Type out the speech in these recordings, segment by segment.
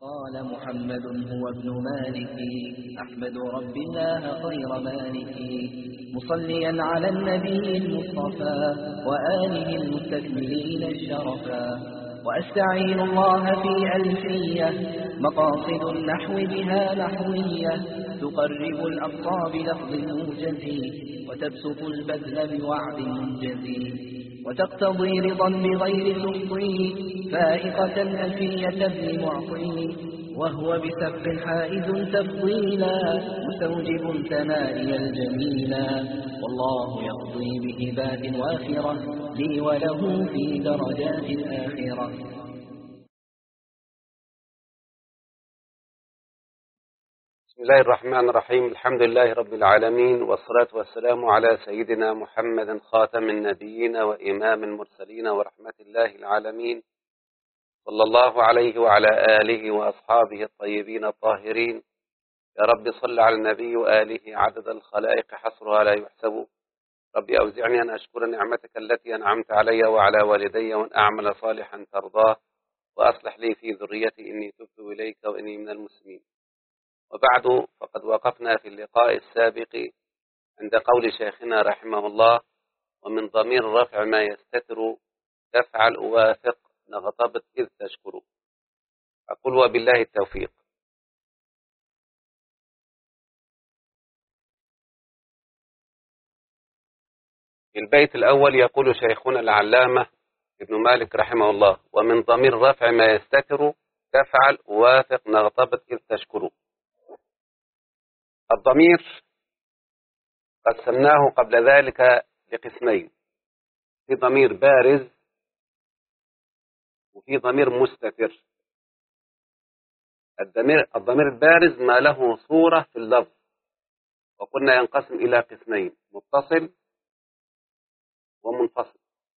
قال محمد هو ابن مالك أحمد رب الله خير مالك مصليا على النبي المصطفى وآله المستكملين الشرفا وأستعين الله في ألفية مقاصد النحو بها نحوية تقرب الأقصى بلفظ موجز وتبسط البذل بوعد منجز وتقتضي رضا بغير سخطي فائقة ألفية ابن معطي وهو بسبق حائز تفضيلا مستوجب ثنائي الجميلا والله يقضي بهبات وافرة لي وله في درجات الآخرة. بسم الله الرحمن الرحيم. الحمد لله رب العالمين، والصلاة والسلام على سيدنا محمد خاتم النبيين وإمام المرسلين ورحمة الله العالمين، صلى الله عليه وعلى آله وأصحابه الطيبين الطاهرين. يا رب صل على النبي وآله عدد الخلائق حصرها لا يحسب. رب أوزعني أن أشكر نعمتك التي أنعمت علي وعلى والدي وأن أعمل صالحا ترضاه وأصلح لي في ذريتي إني تبت إليك وإني من المسلمين. وبعد، فقد وقفنا في اللقاء السابق عند قول شيخنا رحمه الله: ومن ضمير رفع ما يستتر تفعل أوافق نغتبط إذ تشكر. أقول وبالله التوفيق. في البيت الأول يقول شيخنا العلامة ابن مالك رحمه الله: ومن ضمير رفع ما يستتر تفعل أوافق نغتبط إذ تشكر. الضمير قسمناه قبل ذلك لقسمين: في ضمير بارز وفي ضمير مستتر. الضمير البارز ما له صورة في اللفظ، وقلنا ينقسم إلى قسمين: متصل ومنفصل.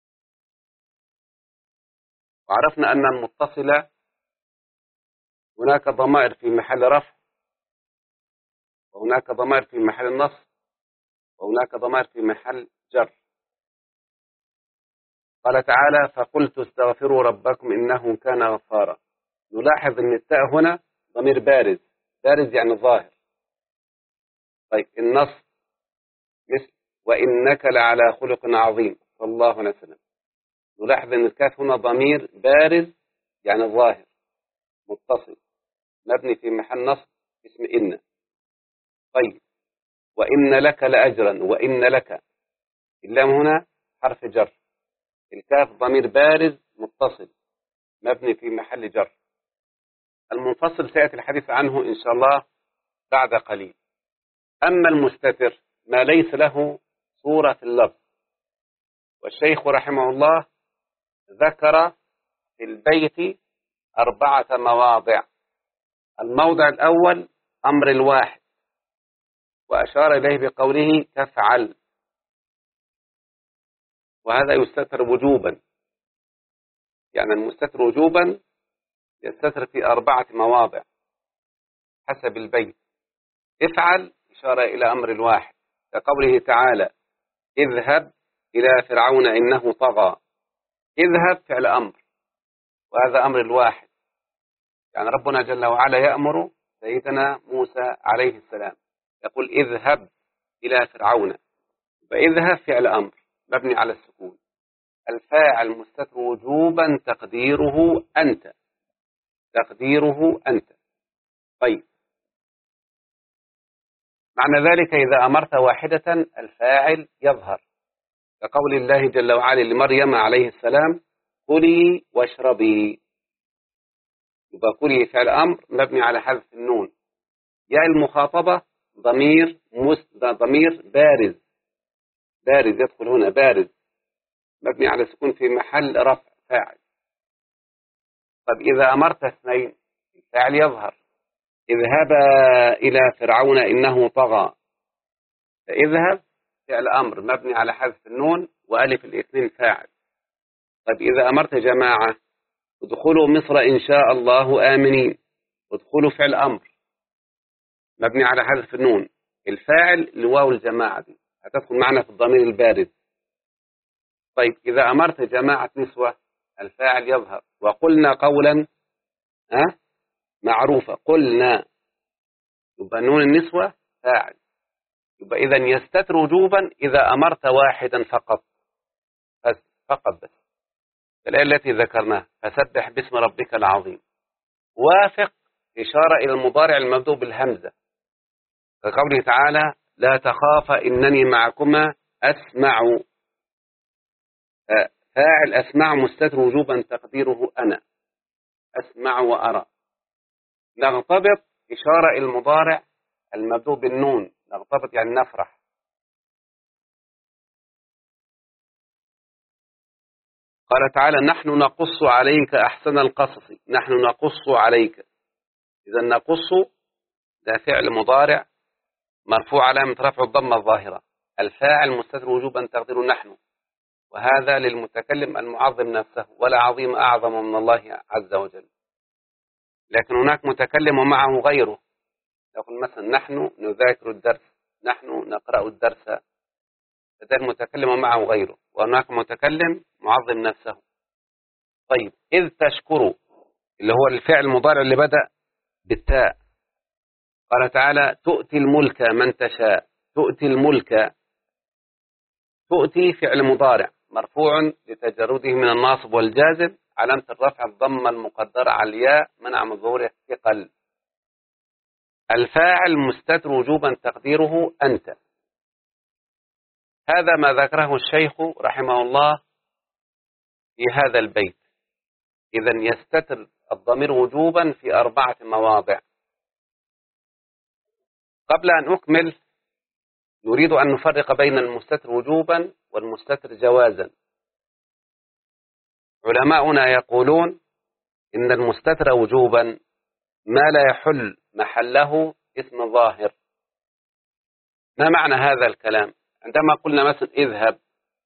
وعرفنا أن المتصل هناك ضمائر في محل رفع، وهناك ضمائر في محل النصب، وهناك ضمائر في محل جر. قال تعالى: فقلت استغفروا ربكم إنه كان غفارا. نلاحظ أن التاء هنا ضمير بارز، بارز يعني ظاهر. طيب النصب مثل وإنك لعلى خلق عظيم صلى الله عليه وسلم. نلاحظ أن الكاف هنا ضمير بارز يعني ظاهر متصل مبني في محل نصب اسم إن. طيب وإن لك لأجرا، وإن لك، اللام هنا حرف جر. الكاف ضمير بارز متصل مبني في محل جر. المنفصل سيأتي الحديث عنه إن شاء الله بعد قليل. أما المستتر ما ليس له صورة في اللفظ، والشيخ رحمه الله ذكر في البيت 4 مواضع. الموضع الأول أمر الواحد، وأشار إليه بقوله تفعل، وهذا يستتر وجوبا، يعني المستتر وجوبا يستتر في 4 مواضع حسب البيت. افعل إشارة إلى أمر الواحد كقوله تعالى: اذهب إلى فرعون إنه طغى. اذهب فعل أمر، وهذا أمر الواحد، يعني ربنا جل وعلا يأمر سيدنا موسى عليه السلام، يقول اذهب إلى فرعون، فاذهب فعل أمر مبني على السكون. الفاعل مستتر وجوبا تقديره أنت، تقديره أنت. طيب معنى ذلك إذا أمرت واحدة الفاعل يظهر، كقول الله جل وعلا لمريم عليه السلام: كلي واشربي. يبقى كلي فعل أمر مبني على حذف النون. يا المخاطبة ضمير بارز، بارز يدخل هنا، بارز مبني على سكون في محل رفع فاعل. طب إذا أمرت اثنين الفاعل يظهر: اذهبا إلى فرعون إنه طغى. فاذهب فعل أمر مبني على حذف النون وألف الاثنين فاعل. طب إذا أمرت جماعة: ادخلوا مصر إن شاء الله آمنين. ادخلوا فعل أمر مبني على حذف النون، الفاعل لواو الجماعة دي هتدخل معنا في الضمير البارد. طيب إذا أمرت جماعة نسوة الفاعل يظهر: وقلنا قولا معروفة، قلنا، يبقى نون النسوة فاعل. يبقى إذا يستتر وجوبا إذا أمرت واحدا فقط، بس الآية التي ذكرناها فسبح باسم ربك العظيم. وافق إشارة إلى المضارع المبدوء بالهمزة كقوله تعالى لا تخافا إنني معكما أسمع. فاعل أسمع مستتر وجوبا تقديره أنا أسمع وأرى. نغتبط إشارة إلى المضارع المبدوء بالنون، نغتبط يعني نفرح. قال تعالى نحن نقص عليك أحسن القصص، نحن نقص عليك. إذا نقص ده فعل مضارع مرفوع علامة رفع الضمة الظاهرة، الفاعل مستتر وجوبا تقديره نحن، وهذا للمتكلم المعظم نفسه، ولا عظيم أعظم من الله عز وجل. لكن هناك متكلم ومعه غيره، يقول مثلا نحن نذاكر الدرس، نحن نقرأ الدرس، فده المتكلم ومعه غيره، وهناك متكلم معظم نفسه. طيب إذ تشكروا اللي هو الفعل المضارع اللي بدأ بالتاء، قال تعالى تؤتي الملك من تشاء، تؤتي الملك، تؤتي فعل مضارع مرفوع لتجرده من الناصب والجازم، علامة الرفع الضمة المقدرة على الياء منع من ظهوره الثقل. الفاعل مستتر وجوبا تقديره أنت. هذا ما ذكره الشيخ رحمه الله في هذا البيت. إذا يستتر الضمير وجوبا في 4 مواضع. قبل أن أكمل نريد أن نفرق بين المستتر وجوبا والمستتر جوازا. علماؤنا يقولون إن المستتر وجوبا ما لا يحل محله اسم ظاهر. ما معنى هذا الكلام؟ عندما قلنا مثلا اذهب،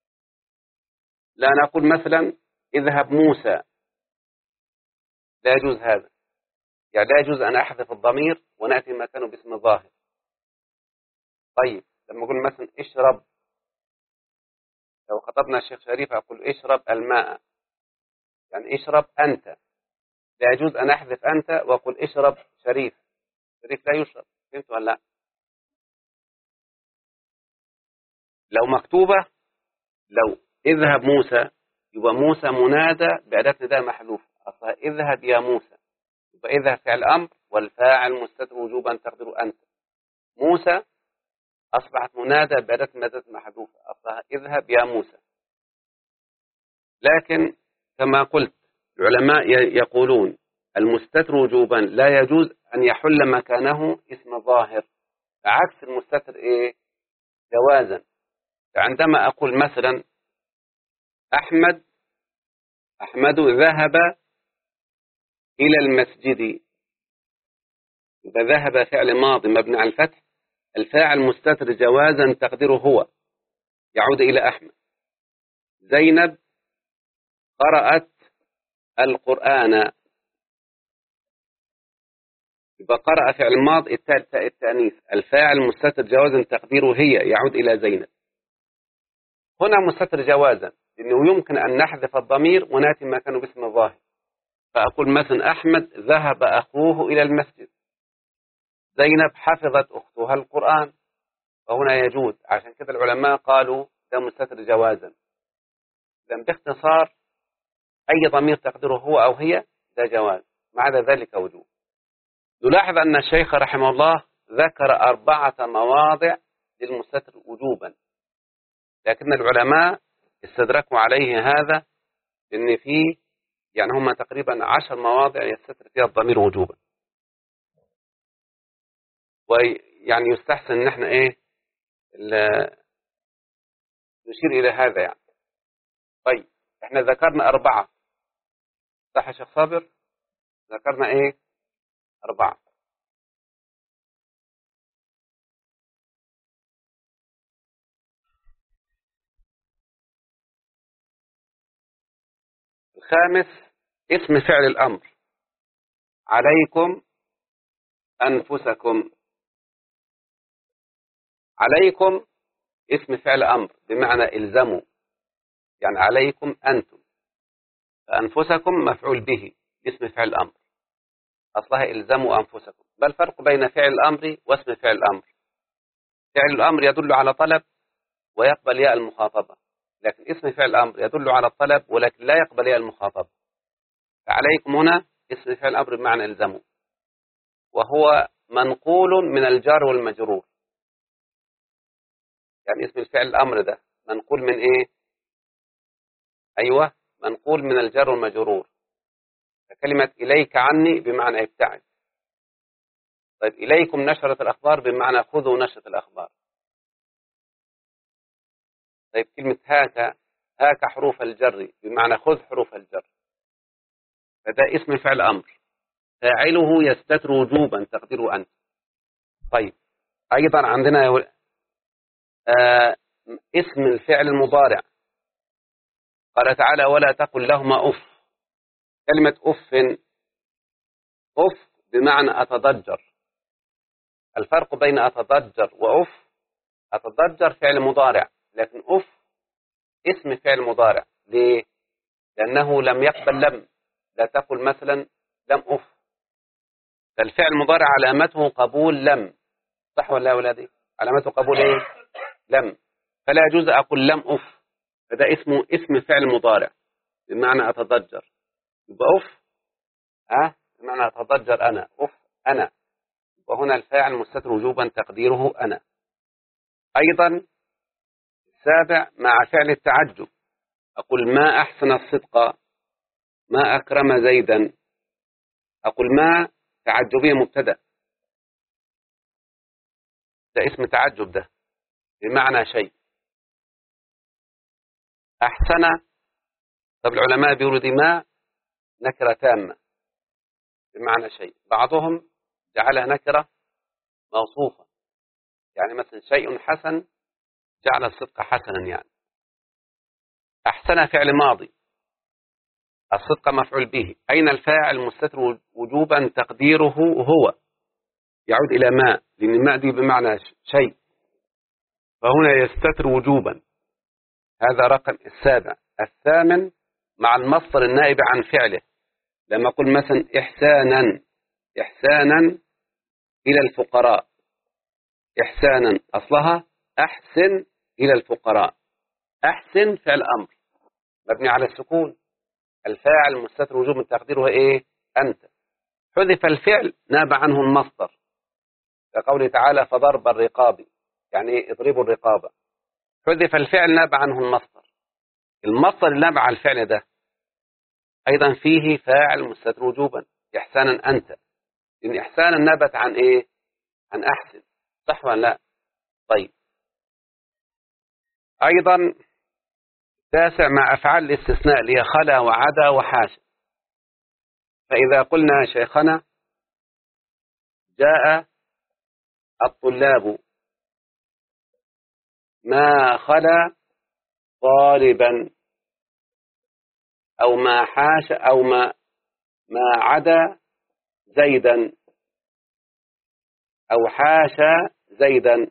لا نقول مثلا اذهب موسى، لا يجوز هذا، يعني لا يجوز أن أحذف الضمير ونأتي مكانه باسم ظاهر. طيب لما أقول مثلا اشرب، لو خطبنا الشيخ شريف أقول اشرب الماء، يعني اشرب أنت، لا يجوز أن أحذف أنت وأقول اشرب شريف، شريف لا يشرب. فهمت ولا لا؟ لو مكتوبة لو اذهب موسى يبقى موسى منادى بأداة نداء محذوف، أصلا اذهب يا موسى، يبقى اذهب فعل أمر والفاعل مستتر وجوبا تقدر أنت. موسى أصبحت منادى بأداة نداء محذوفة، أصلا اذهب يا موسى. لكن كما قلت العلماء يقولون المستتر وجوبا لا يجوز أن يحل مكانه اسم ظاهر، عكس المستتر إيه؟ جوازا. فعندما أقول مثلا أحمد ذهب إلى المسجد، يبقى ذهب فعل ماضي مبني على الفتح، الفاعل مستتر جوازا تقديره هو، يعود إلى أحمد. زينب قرأت القرآن، يبقى قرأ فعل ماضي التأنيث، الفاعل مستتر جوازا تقديره هي، يعود إلى زينب. هنا مستتر جوازا لأنه يمكن أن نحذف الضمير ونأتي مكانه باسم الظاهر، فأقول مثلا أحمد ذهب أخوه إلى المسجد، زينب حفظت أختها القرآن، فهنا يجوز. عشان كده العلماء قالوا ده مستتر جوازا. لأن باختصار أي ضمير تقدره هو أو هي ده جواز، ما عدا ذلك وجوب. نلاحظ أن الشيخ رحمه الله ذكر 4 مواضع للمستتر وجوبا، لكن العلماء استدركوا عليه هذا لأن فيه يعني هم تقريبا 10 مواضع يستتر فيها الضمير وجوبا، ويعني يستحسن ان احنا نشير الى هذا يعني. طيب احنا ذكرنا 4 صح يا شيخ صابر؟ ذكرنا 4. الخامس اسم فعل الامر، عليكم انفسكم. عليكم اسم فعل امر بمعنى الزموا، يعني عليكم انتم، فانفسكم مفعول به اسم فعل امر. أصلها إلزموا أنفسكم. بل فرق بين فعل الأمر واسم فعل الأمر. فعل الأمر يدل على طلب ويقبل ياء المخاطبة، لكن اسم فعل الأمر يدل على الطلب ولكن لا يقبل ياء المخاطبة. فعليكم هنا اسم فعل الأمر بمعنى إلزموا، وهو منقول من الجار والمجرور. يعني اسم الفعل الأمر ده منقول من إيه؟ أيوة، منقول من الجار والمجرور. كلمة إليك عني بمعنى ابتعد. طيب إليكم نشرة الأخبار بمعنى خذوا نشرة الأخبار. طيب كلمة هاك، هاك حروف الجر بمعنى خذ حروف الجر. فده اسم فعل أمر، فاعله يستتر وجوبا تقديره أنت. طيب أيضا عندنا اسم الفعل المضارع. قال تعالى ولا تقل لهما أف. كلمة أف، أف بمعنى أتضجر. الفرق بين أتضجر وأف، أتضجر فعل مضارع، لكن أف اسم فعل مضارع. ليه؟ لأنه لم يقبل لم. لا تقل مثلا لم أف. فالفعل المضارع علامته قبول لم، صح ولا يا أولادي؟ علامته قبول إيه؟ لم. فلا يجوز أقول لم أف، فده اسمه اسم فعل مضارع بمعنى أتضجر. يبقى أف بمعنى أتضجر أنا، أف أنا. وهنا الفاعل مستتر وجوبا تقديره أنا. أيضا السابع مع فعل التعجب. أقول ما أحسن الصدق، ما أكرم زيدا. أقول ما تعجبية مبتدأ، ده اسم تعجب ده بمعنى شيء. أحسن، طب العلماء بيقولوا دي ما نكرة تامة بمعنى شيء. بعضهم جعلها نكرة موصوفة، يعني مثلا شيء حسن جعل الصدق حسنا. يعني أحسن فعل ماضي، الصدق مفعول به. أين الفاعل مستتر وجوبا تقديره هو، يعود إلى ما، لأن ما دي بمعنى شيء، فهنا يستتر وجوبا. هذا رقم السابع. الثامن مع المصدر النائب عن فعله. لما أقول مثلا إحسانا، إحسانا إلى الفقراء. إحسانا أصلها أحسن إلى الفقراء. أحسن فعل أمر مبني على السكون، الفاعل مستتر وجوبا تقديره إيه؟ أنت. حذف الفعل ناب عنه المصدر، كقوله تعالى فضرب الرقاب، يعني اضربوا الرقابة. حذف الفعل ناب عنه المصدر. المصدر اللي ناب عن الفعل ده أيضا فيه فاعل مستتر وجوبا، إحسانا أنت، لأن إحسانا نبت عن إيه؟ عن أحسن، صح ولا لا؟ طيب أيضا تاسع مع أفعال الاستثناء اللي هي خلا وعدا وحاشا. فإذا قلنا شيخنا جاء الطلاب ما خلا طالبا، أو ما حاش، أو ما عدا زيدا، أو حاشا زيدا.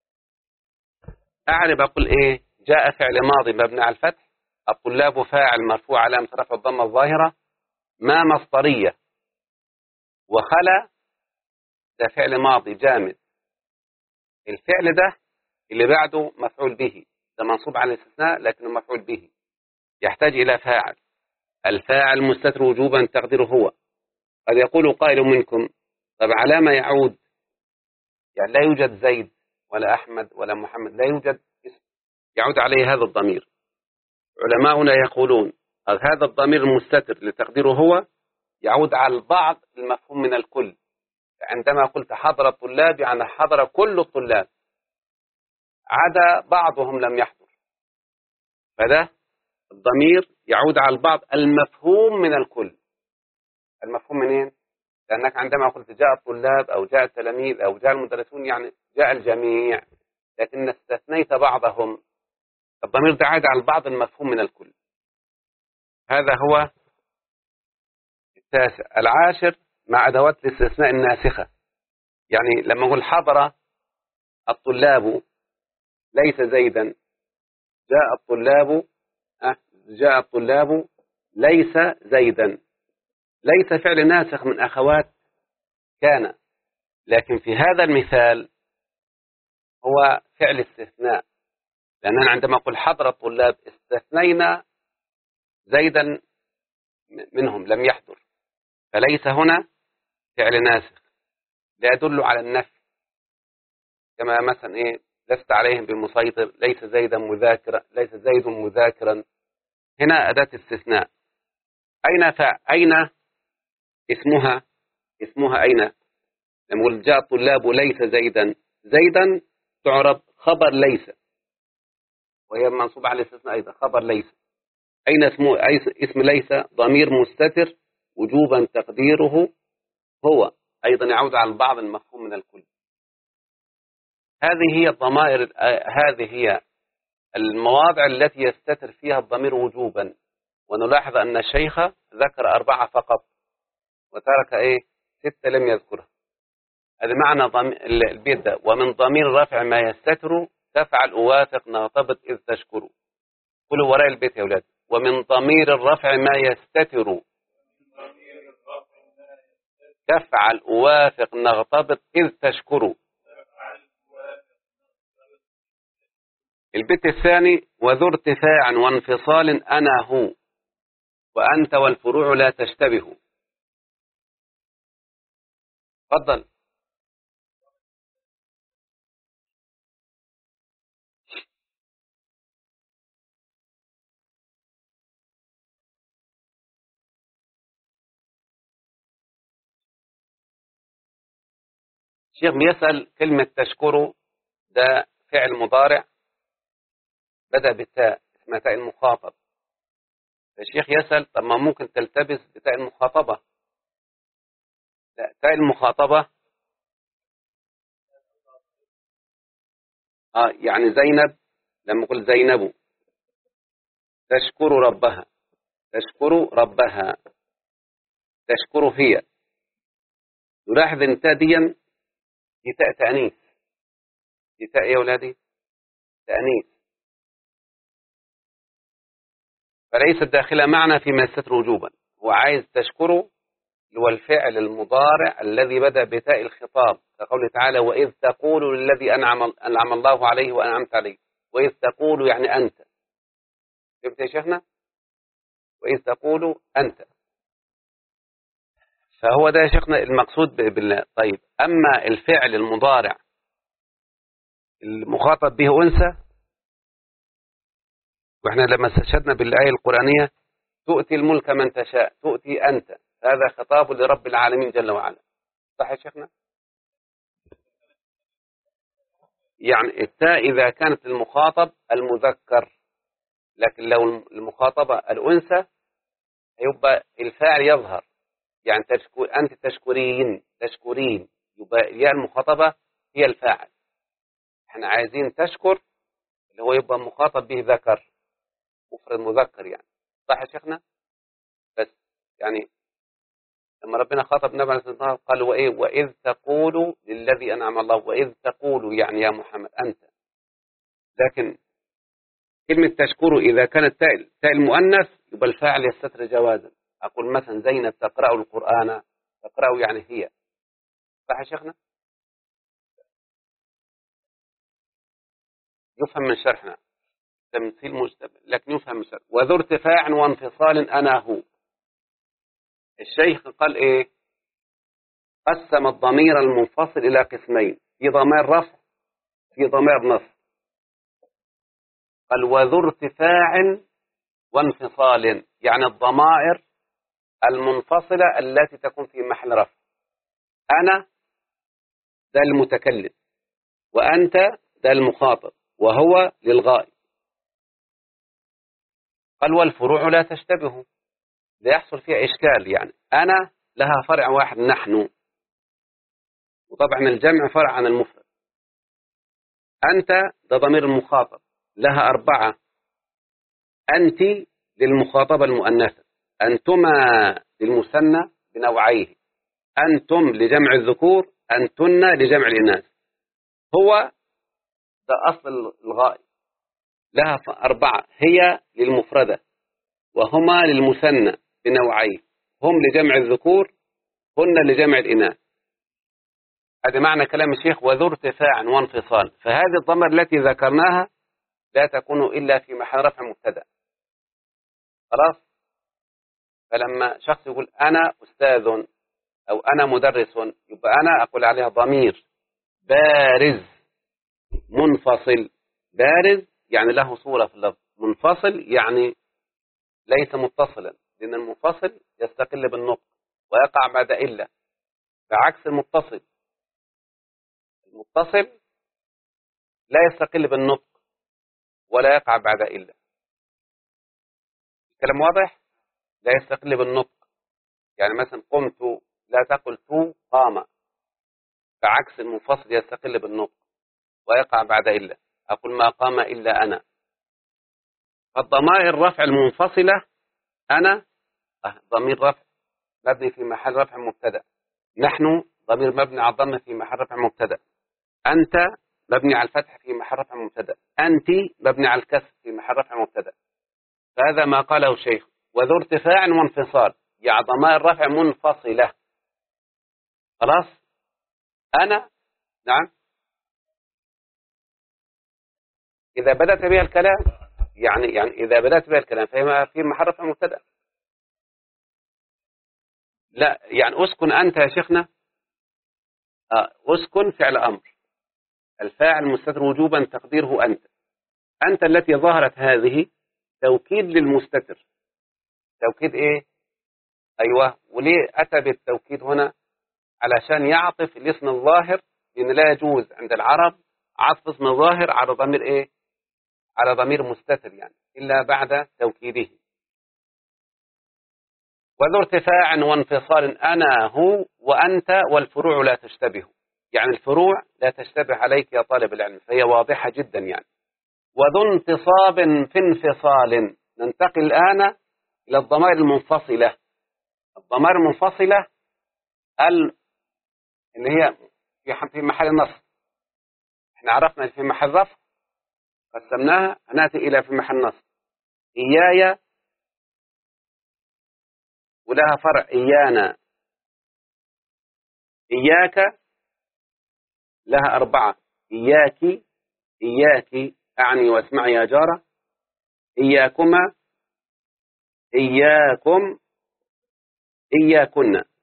أعرب أقول إيه؟ جاء فعل ماضي مبني على الفتح، الطلاب فاعل مرفوع علامة رفع الضمة الظاهرة، ما مصدرية، وخلا ده فعل ماضي جامد. الفعل ده اللي بعده مفعول به، ده منصوب على الاستثناء لكنه مفعول به، يحتاج إلى فاعل. الفاعل مستتر وجوبا تقديره هو. قد يقول قائل منكم طب على ما يعود؟ يعني لا يوجد زيد ولا أحمد ولا محمد، لا يوجد اسم يعود عليه هذا الضمير. علماؤنا يقولون هذا الضمير المستتر لتقديره هو يعود على البعض المفهوم من الكل. عندما قلت حضر الطلاب يعني حضر كل الطلاب، عدا بعضهم لم يحضر، فده الضمير يعود على البعض المفهوم من الكل. المفهوم منين؟ لأنك عندما قلت جاء الطلاب أو جاء التلاميذ أو جاء المدرسون يعني جاء الجميع، لكن استثنيت بعضهم، الضمير ده عاد على البعض المفهوم من الكل. هذا هو التاسع. العاشر مع أدوات الاستثناء الناسخة. يعني لما أقول حضر الطلاب ليس زيدا، جاء الطلاب جاء الطلاب ليس زيدا. ليس فعل ناسخ من أخوات كان. لكن في هذا المثال هو فعل استثناء، لأننا عندما أقول حضر الطلاب استثنينا زيدا منهم لم يحضر، فليس هنا فعل ناسخ لا يدل على النفي، كما مثلا لست عليهم بمسيطر، ليس زيدا مذاكرا، ليس زيد مذاكرا. هنا أداة استثناء. أين اسمها أين؟ لما قلت جاء الطلاب ليس زيدا، زيدا تعرب خبر ليس، وهي منصوبة على الاستثناء أيضا خبر ليس. أين اسم ليس؟ ضمير مستتر وجوبا تقديره هو، أيضا يعود على البعض المفهوم من الكل. هذه هي الضمائر، هذه هي المواضع التي يستتر فيها الضمير وجوبا. ونلاحظ أن الشيخ ذكر 4 فقط وترك 6 لم يذكرها. هذا معنى البيت ده. ومن ضمير رفع ما يستتر تفعل أوافق نغتبط إذ تشكر. قولوا وراء البيت يا أولاد. ومن ضمير الرفع ما يستتر تفعل أوافق نغتبط إذ تشكر. البيت الثاني وذو ارتفاع وانفصال أنا هو وأنت والفروع لا تشتبه. تفضل. الشيخ بيسأل كلمة تشكره ده فعل مضارع بدأ بالتاء اسمها تاء المخاطب. الشيخ يسأل طب ما ممكن تلتبس بتاء المخاطبة؟ لا، تاء المخاطبة يعني زينب، لما قل زينب تشكر ربها، تشكر ربها، تشكر هي. نلاحظ ان تاء دي تاء تأنيث، دي تاء يا ولادي تأنيث، فليست داخلة معنا فيما يستتر وجوبا. هو عايز تشكره هو الفعل المضارع الذي بدأ بتاء الخطاب، كقوله تعالى وإذ تقول للذي أنعم الله عليه وأنعمت عليه. وإذ تقول يعني أنت. شفت يا شيخنا؟ وإذ تقول أنت. فهو ده يا شيخنا المقصود بالله. طيب أما الفعل المضارع المخاطب به أنثى، وإحنا لما استشهدنا بالآية القرآنية تؤتي الملك من تشاء، تؤتي أنت، هذا خطاب لرب العالمين جل وعلا. صح يا شيخنا؟ يعني التاء إذا كانت المخاطب المذكر، لكن لو المخاطبة الأنثى يبقى الفاعل يظهر. يعني أنت تشكرين، تشكرين، يبقى يا المخاطبة هي الفاعل. احنا عايزين تشكر اللي هو يبقى مخاطب به ذكر، مفرد مذكر يعني. صح يا شيخنا؟ بس يعني لما ربنا خاطب النبي عليه الصلاة والسلام قال وإذ تقول للذي أنعم الله، وإذ تقول يعني يا محمد أنت. لكن كلمة تشكره إذا كانت تاء المؤنث يبقى الفاعل يستتر جوازا. أقول مثلا زينب تقرأ القرآن، تقرأ يعني هي. صح يا شيخنا؟ يفهم من شرحنا تمثيل مشتبه، لكن يفهم من شرح. وذو ارتفاع وانفصال أنا هو. الشيخ قال قسم الضمير المنفصل إلى قسمين، في ضمير رفع في ضمير نصب. قال وذو ارتفاع وانفصال، يعني الضمائر المنفصلة التي تكون في محل رفع. أنا ده المتكلم، وأنت ده المخاطب، وهو للغائب. قال والفروع لا تشتبه، لا يحصل فيها إشكال. يعني أنا لها فرع واحد نحن، وطبعا الجمع فرع عن المفرد. أنت ده ضمير المخاطب لها 4. أنت للمخاطبة المؤنثة، أنتما للمثنى بنوعيه، أنتم لجمع الذكور، أنتن لجمع الإناث. هو ده أصل الغائب، لها 4. هي للمفردة، وهما للمثنى بنوعيه، هم لجمع الذكور، هن لجمع الإناث. هذا معنى كلام الشيخ وذو ارتفاع وانفصال. فهذه الضمائر التي ذكرناها لا تكون إلا في محل رفع مبتدأ. خلاص. فلما شخص يقول أنا أستاذ أو أنا مدرس، يبقى أنا أقول عليها ضمير بارز منفصل. بارز يعني له صورة في اللفظ، منفصل يعني ليس متصلا، لأن المنفصل يستقل بالنطق ويقع بعد إلا، بعكس المتصل. المتصل لا يستقل بالنطق ولا يقع بعد إلا. الكلام واضح؟ لا يستقل بالنطق، يعني مثلا قمت لا تقل تو قام، بعكس المنفصل يستقل بالنطق ويقع بعد إلا. أقول ما قام إلا أنا. فالضمائر الرفع المنفصلة أنا ضمير رفع مبني في محل رفع مبتدأ، نحن ضمير مبني على الضم في محل رفع مبتدأ، أنت مبني على الفتح في محل رفع مبتدأ، أنت مبني على الكسر في محل رفع مبتدأ. فهذا ما قاله الشيخ وذو ارتفاع وانفصال، يعني ضمائر رفع منفصلة. خلاص. أنا نعم إذا بدأت بها الكلام، يعني إذا بدأت بها الكلام فهي في محل رفع مبتدأ. لا يعني أسكن أنت يا شيخنا، أسكن فعل أمر، الفاعل مستتر وجوبا تقديره أنت. أنت التي ظهرت هذه توكيد للمستتر. توكيد إيه؟ أيوة. وليه أتى بالتوكيد هنا؟ علشان يعطف الاسم الظاهر، لأن لا يجوز عند العرب عطف اسم الظاهر على ضمير إيه؟ على ضمير مستتر يعني، إلا بعد توكيده. وذو ارتفاع وانفصال أنا هو وأنت، والفروع لا تشتبه، يعني الفروع لا تشتبه عليك يا طالب العلم، فهي واضحة جدا يعني. وذو انتصاب في انفصال. ننتقل الآن إلى الضمائر المنفصلة. الضمائر المنفصلة اللي هي في محل نصب. احنا عرفنا في محل رفع قسمناها، نأتي إلى في محل نصب. إياي ولها فرع إيانا. إياك لها 4. إياك، إياك أعني واسمعي يا جارة. إياكما، إياكم، إياكن.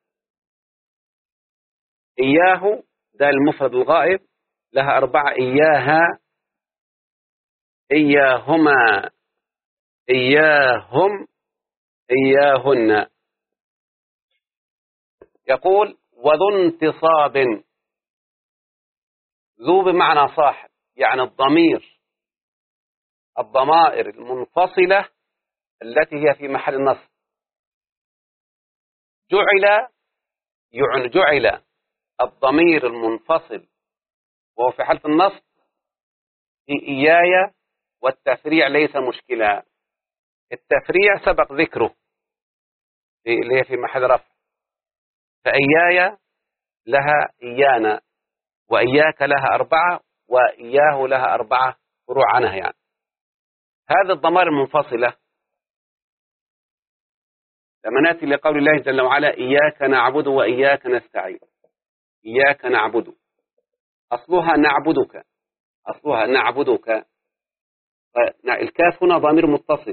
إياه ده المفرد الغائب، لها 4. إياها، إياهما، إياهم، إياهن. يقول وذو انتصاب. ذو بمعنى صاحب، يعني الضمائر المنفصلة التي هي في محل نصب. جعل الضمير المنفصل وهو في حالة النصب في إياي، والتفريع ليس مشكلة. التفريع سبق ذكره اللي هي في محل رفع. فإياي لها إيانا، وإياك لها 4، وإياه لها 4 فروع عنها يعني. هذه الضمائر المنفصلة لما نأتي لقول الله جل وعلا إياك نعبد وإياك نستعين. إياك نعبد أصلها نعبدك، أصلها نعبدك. الكاف هنا ضمير متصل،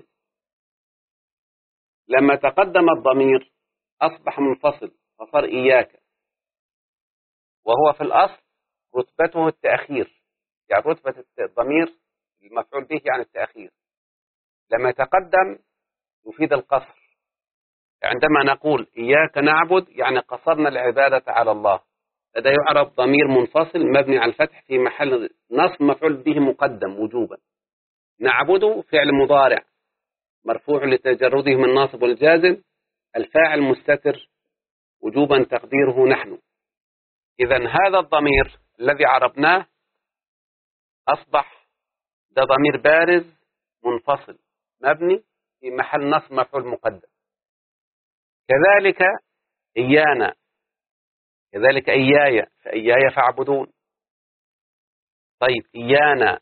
لما تقدم الضمير أصبح منفصل فصار إياك، وهو في الأصل رتبته التأخير، يعني رتبة الضمير المفعول به يعني التأخير. لما يتقدم يفيد القصر. عندما نقول إياك نعبد يعني قصرنا العبادة على الله، هذا يعرف ضمير منفصل مبني على الفتح في محل نصب مفعول به مقدم وجوبا. نعبد فعل مضارع مرفوع لتجرده من الناصب والجازم، الفاعل مستتر وجوبا تقديره نحن. إذن هذا الضمير الذي عرفناه أصبح ده ضمير بارز منفصل مبني في محل نصب مفعول مقدم. كذلك إيانا، كذلك إياي، فإياي فاعبدون. طيب إيانا،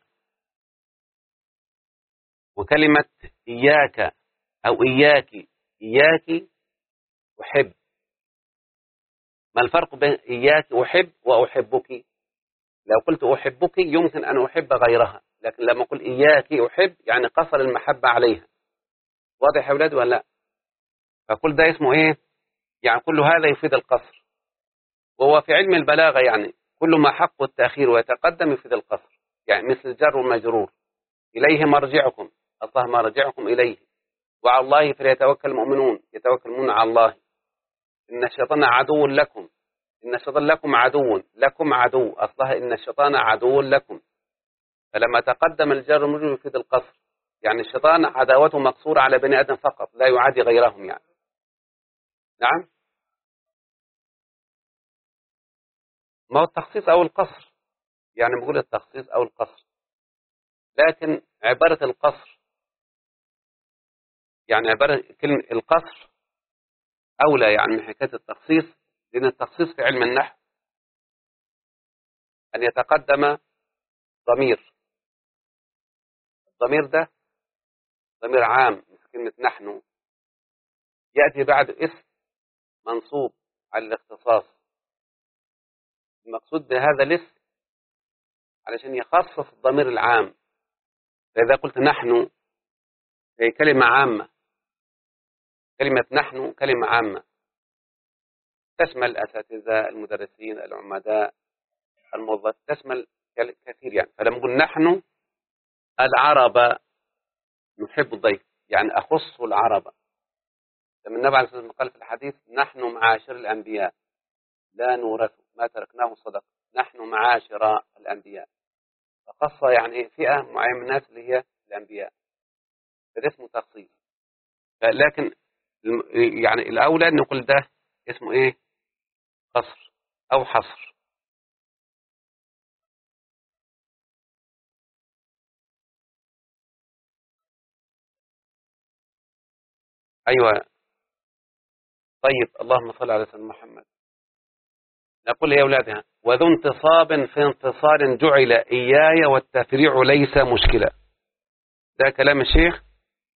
وكلمة إياك أو إياك، إياك أحب، ما الفرق بين إياك أحب وأحبك؟ لو قلت أحبك يمكن أن أحب غيرها، لكن لما أقول إياك أحب يعني قصر المحبة عليها. واضح يا أولاد ولا لا؟ فكل ده اسمه إيه؟ يعني كل هذا يفيد القصر، وهو في علم البلاغة يعني كل ما حق التأخير ويتقدم يفيد القصر، يعني مثل الجر والمجرور. إليه مرجعكم، الله مرجعكم إليه، وعلى الله فليتوكل المؤمنون، يتوكلون على الله. إن الشيطان عدو لكم، إن الشيطان لكم عدو، لكم عدو، أصلها إن الشيطان عدو لكم. فلما تقدم الجر والمجرور يفيد القصر، يعني الشيطان عداوته مقصورة على بني آدم فقط، لا يعادي غيرهم يعني. نعم، ما هو التخصيص أو القصر، يعني بقول التخصيص أو القصر، لكن عبارة القصر يعني عبارة كلمة القصر أولى يعني من حكاية التخصيص، لأن التخصيص في علم النحو أن يتقدم ضمير، الضمير ده ضمير عام مثل كلمة نحن، يأتي بعد اسم منصوب على الاختصاص. المقصود بهذا الاسم علشان يخصص الضمير العام، فإذا قلت نحن هي كلمة عامة، كلمة نحن كلمة عامة تشمل الأساتذة، المدرسين، العمداء، الموظف، تشمل كثير يعني. فلما نقول نحن العرب نحب الضيف، يعني أخص العرب. لما النبي عليه الصلاة والسلام قال في الحديث نحن معاشر الأنبياء لا نورث ما تركناه صدق، نحن معاشر الأنبياء، فخص يعني فئة معينة من الناس اللي هي الأنبياء، فده اسمه تخصيص. لكن يعني الأولى أن نقول ده اسمه إيه؟ قصر أو حصر. أيوة. طيب اللهم صل على سيدنا محمد. نقول يا أولادها وذو انتصاب في انتصار جعل إياي والتفريع ليس مشكلة، ده كلام الشيخ.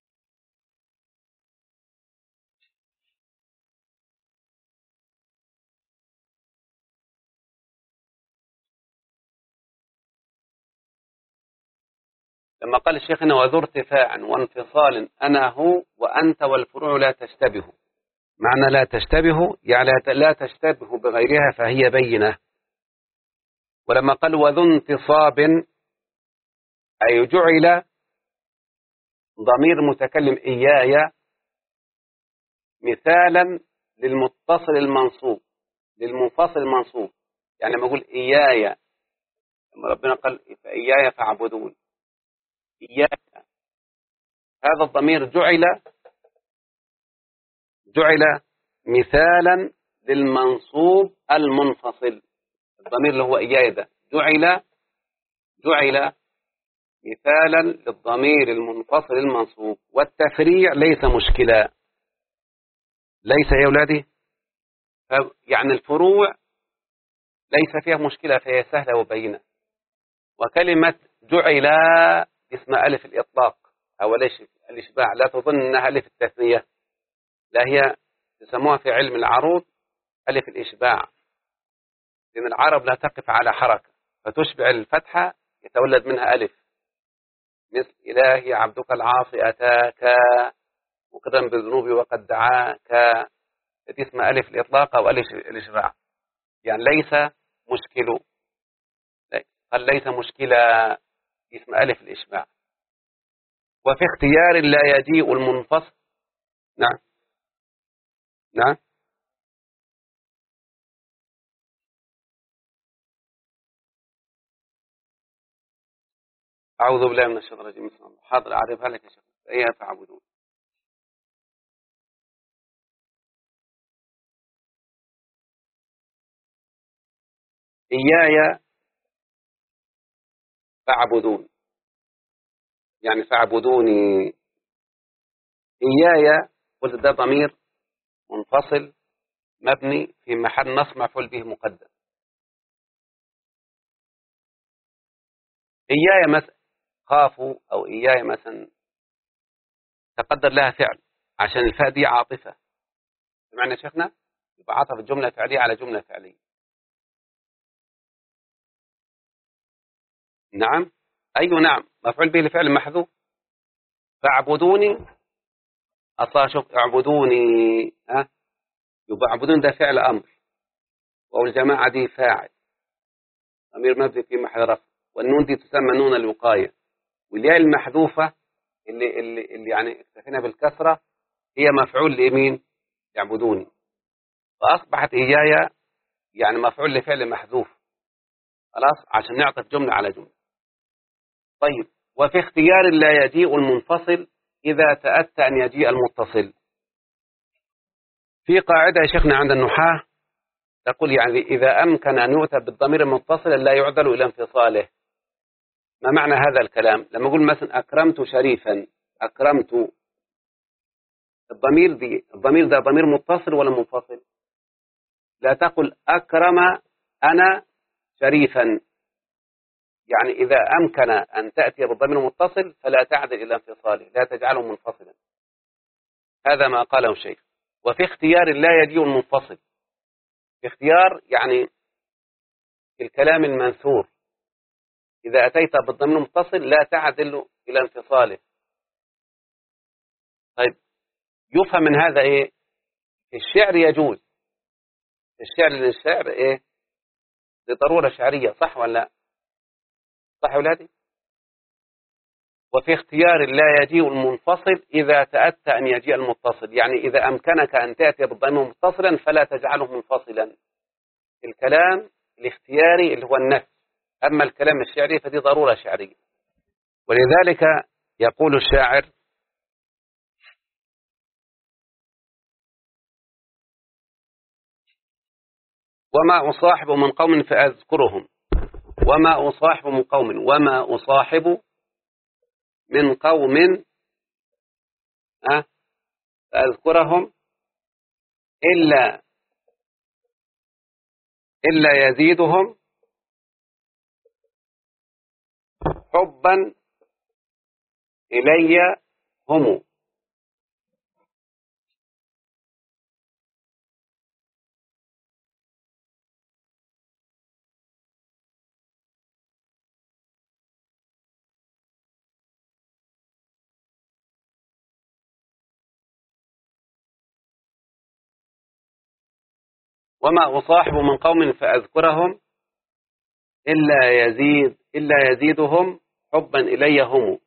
لما قال الشيخ هنا وذو ارتفاع وانفصال أنا هو وأنت والفروع لا تشتبه، معنى لا تشتبه يعني لا تشتبه بغيرها فهي بينة. ولما قال وذو انتصاب أي جعل ضمير متكلم إياي مثالا للمتصل المنصوب للمنفصل المنصوب، يعني لما أقول إياي، لما ربنا قال فإياي فاعبدون، إياي هذا الضمير جعل مثالا للمنصوب المنفصل، الضمير اللي هو إياي ده جعل مثالا للضمير المنفصل المنصوب، والتفريع ليس مشكلة، ليس يا أولادي، يعني الفروع ليس فيها مشكلة فهي سهلة وبينة. وكلمة جعل اسم ألف الإطلاق أو الإشباع، لا تظن أنها ألف التثنية، لا، هي يسموها في علم العروض ألف الإشباع، لأن العرب لا تقف على حركة فتشبع الفتحة يتولد منها ألف، مثل إلهي عبدك العاصي أتاك مقرا بالذنوب وقد دعاك، دي اسمها ألف الإطلاق أو ألف الإشباع، يعني ليس مشكل، قال ليس مشكلة، اسم ألف الإشباع. وفي اختيار لا يجيء المنفصل. نعم نعم. أعوذ بالله من الشيطان الرجيم. حاضر أعرفها لك يا شيخ، إياها فاعبدون. إياي فاعبدون، يعني فاعبدوني. إياي قلت ده ضمير منفصل مبني في محل نصب مفعول به مقدم. إياي مثلا خافوا أو إياي مثلا تقدر لها فعل عشان الفاء دي عاطفة، سمعنا يا شيخنا؟ يبقى عطف جملة فعلية على جملة فعلية. نعم. أيوة نعم، مفعول به لفعل محذوف. فاعبدوني، أصلا شوف اعبدوني، ها، يبقى اعبدوني ده فعل أمر، والجماعة دي فاعل، ضمير مبني في محل رفع، والنون دي تسمى نون الوقاية، والياء المحذوفة اللي يعني اكتفينا بالكسرة هي مفعول لمين؟ يعبدوني. فأصبحت إياي يعني مفعول لفعل محذوف، خلاص، عشان نعطف جملة على جملة. طيب، وفي اختيار لا يجيء المنفصل إذا تأتى أن يجيء المتصل. في قاعدة يا شيخنا عند النحاة تقول يعني إذا أمكن أن يؤتى بالضمير المتصل لا يعدل إلى انفصاله. ما معنى هذا الكلام؟ لما أقول مثلا أكرمت شريفا، أكرمت، الضمير ده ضمير متصل ولا منفصل؟ لا تقل أكرم أنا شريفا، يعني إذا أمكن أن تأتي بالضمير المتصل فلا تعدل إلى انفصاله، لا تجعله منفصلا. هذا ما قاله الشيخ. وفي اختيار لا يجيء المنفصل، في اختيار يعني في الكلام المنثور إذا أتيت بالضمير المتصل لا تعدل إلى انفصاله. طيب، يفهم من هذا إيه؟ في الشعر يجوز، في الشعر، للشعر إيه؟ لضرورة شعرية، صح ولا لا؟ صح يا ولادي؟ وفي اختيار لا يجيء المنفصل إذا تأتى أن يجيء المتصل، يعني إذا أمكنك أن تأتي بالضمير متصلا فلا تجعله منفصلا. الكلام الاختياري اللي هو النفس، أما الكلام الشعري فدي ضرورة شعرية. ولذلك يقول الشاعر: وما أصاحب من قوم فأذكرهم، وما أصاحب من قوم، وما أصاحب من قوم فأذكرهم إلا يزيدهم حبا إلي هم. وما أصاحب من قوم فأذكرهم إلا يزيدهم حبا إلي هم.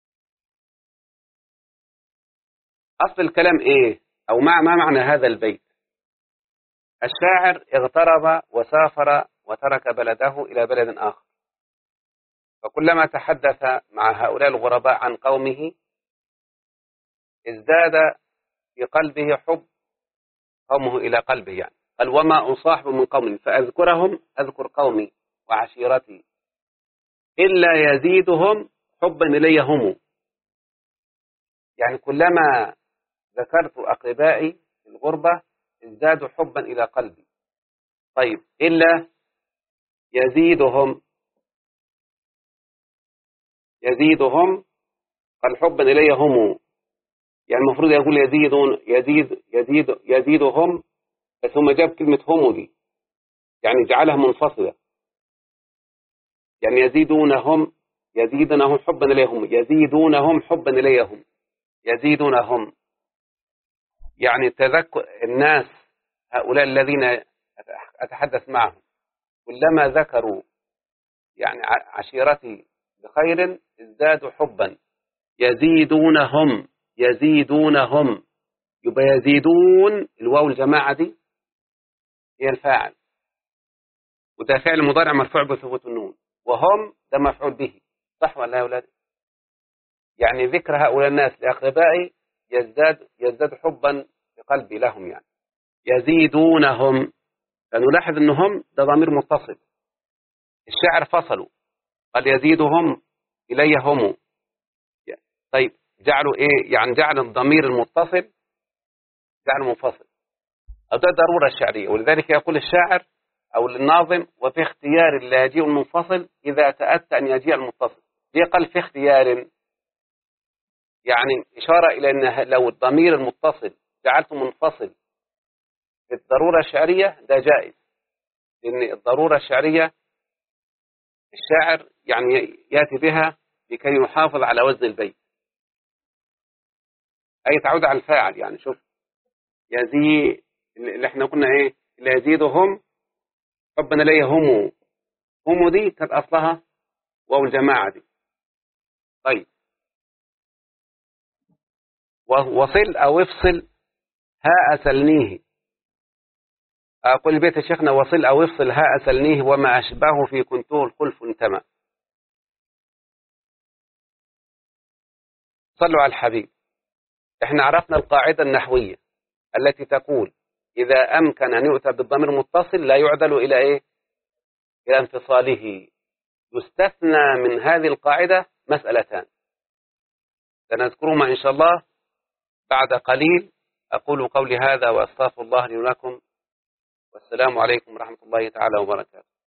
أصل الكلام إيه؟ أو ما معنى هذا البيت؟ الشاعر اغترب وسافر وترك بلده إلى بلد آخر، فكلما تحدث مع هؤلاء الغرباء عن قومه ازداد في قلبه حب قومه إلى قلبه. يعني قال: وما أصاحب من قوم فأذكرهم، أذكر قومي وعشيرتي، إلا يزيدهم حبا إلي هم. يعني كلما ذكرت أقربائي في الغربة ازدادوا حبا إلى قلبي. طيب، إلا يزيدهم قال حبا إلي هم، يعني المفروض يقول يزيدهم، بس هم جاب كلمة هم دي يعني جعلها منفصلة، يعني يزيدونهم حبا إليهم، يزيدونهم حبا إليهم، يزيدونهم، يعني تذكر الناس هؤلاء الذين أتحدث معهم كلما ذكروا يعني عشيرتي بخير ازدادوا حبا. يزيدونهم، يبقى يزيدون الواو الجماعة دي هي الفاعل، وده فعل مضارع مرفوع بثبوت النون، وهم ده مفعول به، صح ولا يا أولاد؟ يعني ذكر هؤلاء الناس لأقربائي يزداد حبا في قلبي لهم، يعني يزيدونهم. فنلاحظ أنهم ده ضمير متصل، الشاعر فصلوا، قال يزيدهم إلي هم. طيب، جعلوا إيه؟ يعني جعل الضمير المتصل جعل منفصل، ده ضرورة الشعرية. ولذلك يقول الشاعر أو الناظم: وفي اختيار لا يجيء المنفصل إذا تأتى أن يجيء المتصل. ليه قال في اختيار؟ يعني إشارة إلى أن لو الضمير المتصل جعلته منفصل الضرورة الشعرية ده جائز، لأن الضرورة الشعرية الشاعر يعني يأتي بها لكي يحافظ على وزن البيت، أي تعود على الفاعل. يعني شوف يزيد اللي احنا قلنا ايه، اللي يزيدهم ربنا ليه هم دي كانت أصلها واو الجماعة دي. طيب وصل أو افصل هاء سلنيه، أقول البيت يا شيخنا وصل أو افصل هاء سلنيه وما أشبهه في كنته الخلف انتمى. صلوا على الحبيب. احنا عرفنا القاعدة النحوية التي تقول إذا أمكن أن يؤتى بالضمير متصل لا يعدل إلى إيه؟ إلى انفصاله. يستثنى من هذه القاعدة مسألتان سنذكرهما إن شاء الله بعد قليل. أقول قولي هذا وأستغفر الله لي ولكم، والسلام عليكم ورحمة الله تعالى وبركاته.